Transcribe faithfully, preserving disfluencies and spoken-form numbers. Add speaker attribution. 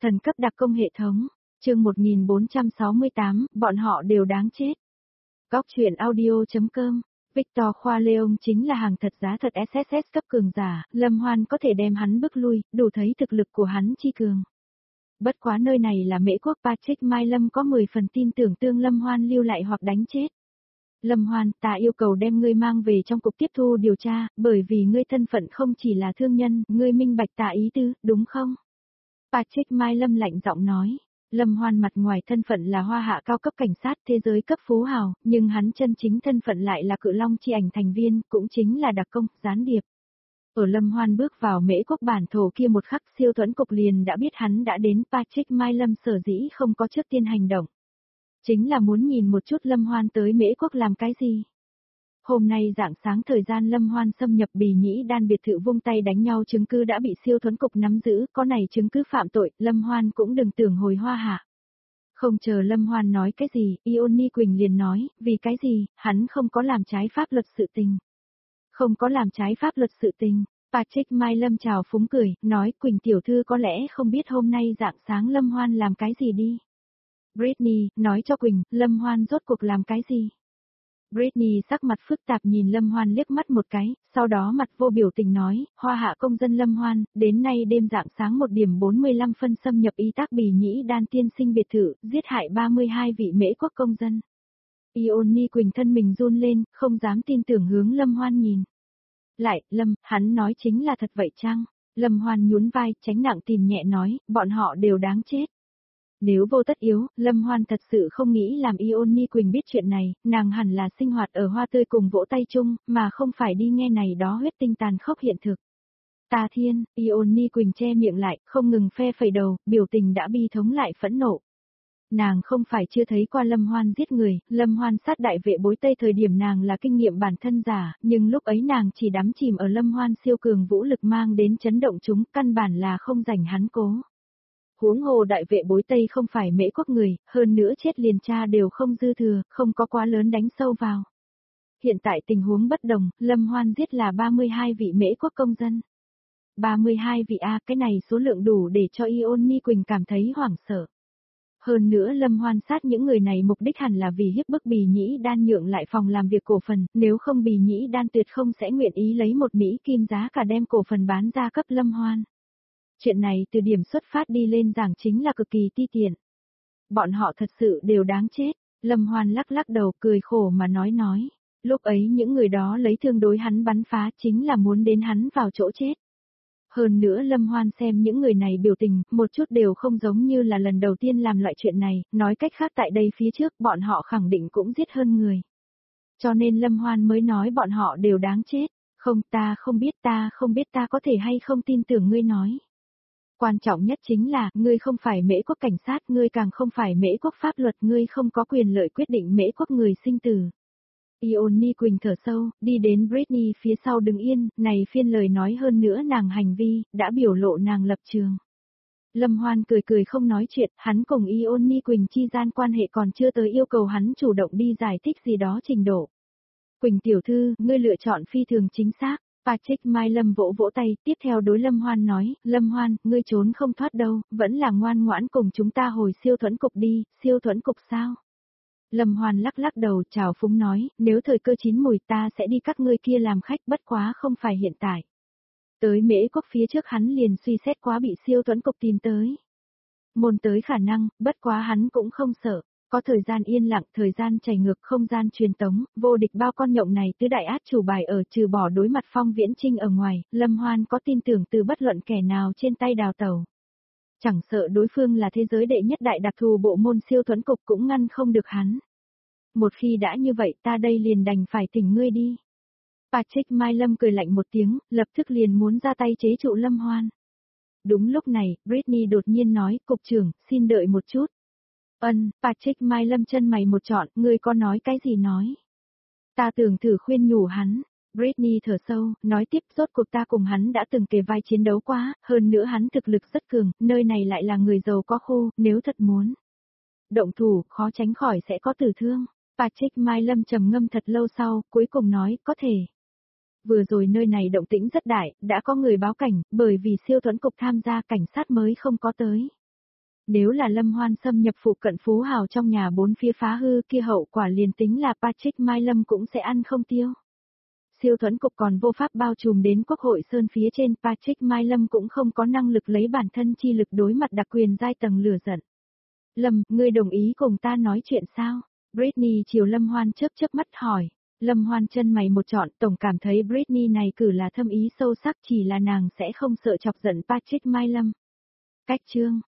Speaker 1: Thần cấp đặc công hệ thống, chương một nghìn bốn trăm sáu mươi tám, bọn họ đều đáng chết. Góc truyện audio chấm com, Victor Khoa Leong chính là hàng thật giá thật ét ét ét cấp cường giả, Lâm Hoan có thể đem hắn bức lui, đủ thấy thực lực của hắn chi cường. Bất quá nơi này là Mễ quốc, Patrick Mai Lâm có mười phần tin tưởng tương Lâm Hoan lưu lại hoặc đánh chết. Lâm Hoan, ta yêu cầu đem ngươi mang về trong cục tiếp thu điều tra, bởi vì ngươi thân phận không chỉ là thương nhân, ngươi minh bạch ta ý tứ, đúng không? Patrick Mai Lâm lạnh giọng nói. Lâm Hoan mặt ngoài thân phận là hoa hạ cao cấp cảnh sát thế giới cấp phú hào, nhưng hắn chân chính thân phận lại là Cự Long chi ảnh thành viên, cũng chính là đặc công, gián điệp. Ở Lâm Hoan bước vào Mễ quốc bản thổ kia một khắc, siêu thuẫn cục liền đã biết hắn đã đến. Patrick Mai Lâm sở dĩ không có trước tiên hành động. Chính là muốn nhìn một chút Lâm Hoan tới Mễ quốc làm cái gì. Hôm nay rạng sáng thời gian Lâm Hoan xâm nhập Bì Nhĩ Đan biệt thự vung tay đánh nhau chứng cứ đã bị siêu thuẫn cục nắm giữ, có này chứng cứ phạm tội, Lâm Hoan cũng đừng tưởng hồi hoa hạ. Không chờ Lâm Hoan nói cái gì, Ioni Quỳnh liền nói, vì cái gì, hắn không có làm trái pháp luật sự tình. Không có làm trái pháp luật sự tình, Patrick Mai Lâm chào phúng cười, nói Quỳnh tiểu thư có lẽ không biết hôm nay rạng sáng Lâm Hoan làm cái gì đi. Britney, nói cho Quỳnh, Lâm Hoan rốt cuộc làm cái gì? Britney sắc mặt phức tạp nhìn Lâm Hoan liếc mắt một cái, sau đó mặt vô biểu tình nói, hoa hạ công dân Lâm Hoan, đến nay đêm rạng sáng một điểm bốn mươi lăm phân xâm nhập y tác Bì Nhĩ Đan tiên sinh biệt thự, giết hại ba mươi hai vị Mễ quốc công dân. Ioni Quỳnh thân mình run lên, không dám tin tưởng hướng Lâm Hoan nhìn. Lại, Lâm, hắn nói chính là thật vậy chăng? Lâm Hoan nhún vai, tránh nặng tìm nhẹ nói, bọn họ đều đáng chết. Nếu vô tất yếu, Lâm Hoan thật sự không nghĩ làm Ioni Quỳnh biết chuyện này, nàng hẳn là sinh hoạt ở hoa tươi cùng vỗ tay chung, mà không phải đi nghe này đó huyết tinh tàn khốc hiện thực. Ta thiên, Ioni Quỳnh che miệng lại, không ngừng phe phẩy đầu, biểu tình đã bi thống lại phẫn nộ. Nàng không phải chưa thấy qua Lâm Hoan giết người, Lâm Hoan sát đại vệ bối tây thời điểm nàng là kinh nghiệm bản thân giả, nhưng lúc ấy nàng chỉ đắm chìm ở Lâm Hoan siêu cường vũ lực mang đến chấn động chúng, căn bản là không rảnh hắn cố. Huống hồ đại vệ bối Tây không phải Mễ quốc người, hơn nữa chết liền cha đều không dư thừa, không có quá lớn đánh sâu vào. Hiện tại tình huống bất đồng, Lâm Hoan giết là ba mươi hai vị Mễ quốc công dân. ba mươi hai vị A, cái này số lượng đủ để cho Ioni Quỳnh cảm thấy hoảng sợ. Hơn nữa Lâm Hoan sát những người này mục đích hẳn là vì hiếp bức Bì Nhĩ Đan nhượng lại phòng làm việc cổ phần, nếu không Bì Nhĩ Đan tuyệt không sẽ nguyện ý lấy một Mỹ kim giá cả đem cổ phần bán ra cấp Lâm Hoan. Chuyện này từ điểm xuất phát đi lên giảng chính là cực kỳ ti tiện. Bọn họ thật sự đều đáng chết, Lâm Hoan lắc lắc đầu cười khổ mà nói nói. Lúc ấy những người đó lấy thương đối hắn bắn phá chính là muốn đến hắn vào chỗ chết. Hơn nữa Lâm Hoan xem những người này biểu tình, một chút đều không giống như là lần đầu tiên làm loại chuyện này, nói cách khác tại đây phía trước bọn họ khẳng định cũng giết hơn người. Cho nên Lâm Hoan mới nói bọn họ đều đáng chết, không ta không biết ta không biết ta có thể hay không tin tưởng ngươi nói. Quan trọng nhất chính là, ngươi không phải Mễ quốc cảnh sát, ngươi càng không phải Mễ quốc pháp luật, ngươi không có quyền lợi quyết định Mễ quốc người sinh tử. Ioni Quỳnh thở sâu, đi đến Britney phía sau đứng yên, này phiên lời nói hơn nữa nàng hành vi, đã biểu lộ nàng lập trường. Lâm Hoan cười cười không nói chuyện, hắn cùng Ioni Quỳnh chi gian quan hệ còn chưa tới yêu cầu hắn chủ động đi giải thích gì đó trình độ. Quỳnh tiểu thư, ngươi lựa chọn phi thường chính xác. Patrick Mai Lâm vỗ vỗ tay, tiếp theo đối Lâm Hoan nói, Lâm Hoan, ngươi trốn không thoát đâu, vẫn là ngoan ngoãn cùng chúng ta hồi siêu thuẫn cục đi, siêu thuẫn cục sao? Lâm Hoan lắc lắc đầu chào phúng nói, nếu thời cơ chín mùi ta sẽ đi các ngươi kia làm khách bất quá không phải hiện tại. Tới Mễ quốc phía trước hắn liền suy xét quá bị siêu thuẫn cục tìm tới. Môn tới khả năng, bất quá hắn cũng không sợ. Có thời gian yên lặng, thời gian chảy ngược, không gian truyền tống, vô địch bao con nhộng này tứ đại át chủ bài ở trừ bỏ đối mặt Phong Viễn Trinh ở ngoài, Lâm Hoan có tin tưởng từ bất luận kẻ nào trên tay đào tẩu. Chẳng sợ đối phương là thế giới đệ nhất đại đặc thù bộ môn siêu thuẫn cục cũng ngăn không được hắn. Một khi đã như vậy ta đây liền đành phải thỉnh ngươi đi. Patrick Mai Lâm cười lạnh một tiếng, lập tức liền muốn ra tay chế trụ Lâm Hoan. Đúng lúc này, Britney đột nhiên nói, cục trưởng, xin đợi một chút. Ân, Patrick Mai Lâm chân mày một trọn, ngươi có nói cái gì nói? Ta tưởng thử khuyên nhủ hắn. Britney thở sâu, nói tiếp rốt cuộc ta cùng hắn đã từng kề vai chiến đấu quá, hơn nữa hắn thực lực rất cường, nơi này lại là người giàu có khu, nếu thật muốn. Động thủ, khó tránh khỏi sẽ có tử thương. Patrick Mai Lâm trầm ngâm thật lâu sau, cuối cùng nói, có thể. Vừa rồi nơi này động tĩnh rất đại, đã có người báo cảnh, bởi vì siêu thuẫn cục tham gia cảnh sát mới không có tới. Nếu là Lâm Hoan xâm nhập phụ cận phú hào trong nhà bốn phía phá hư kia hậu quả liền tính là Patrick Mai Lâm cũng sẽ ăn không tiêu. Siêu thuẫn cục còn vô pháp bao trùm đến quốc hội sơn phía trên, Patrick Mai Lâm cũng không có năng lực lấy bản thân chi lực đối mặt đặc quyền giai tầng lửa giận. Lâm, ngươi đồng ý cùng ta nói chuyện sao? Britney chiều Lâm Hoan chớp chớp mắt hỏi. Lâm Hoan chân mày một trọn, tổng cảm thấy Britney này cử là thâm ý sâu sắc, chỉ là nàng sẽ không sợ chọc giận Patrick Mai Lâm. Cách chương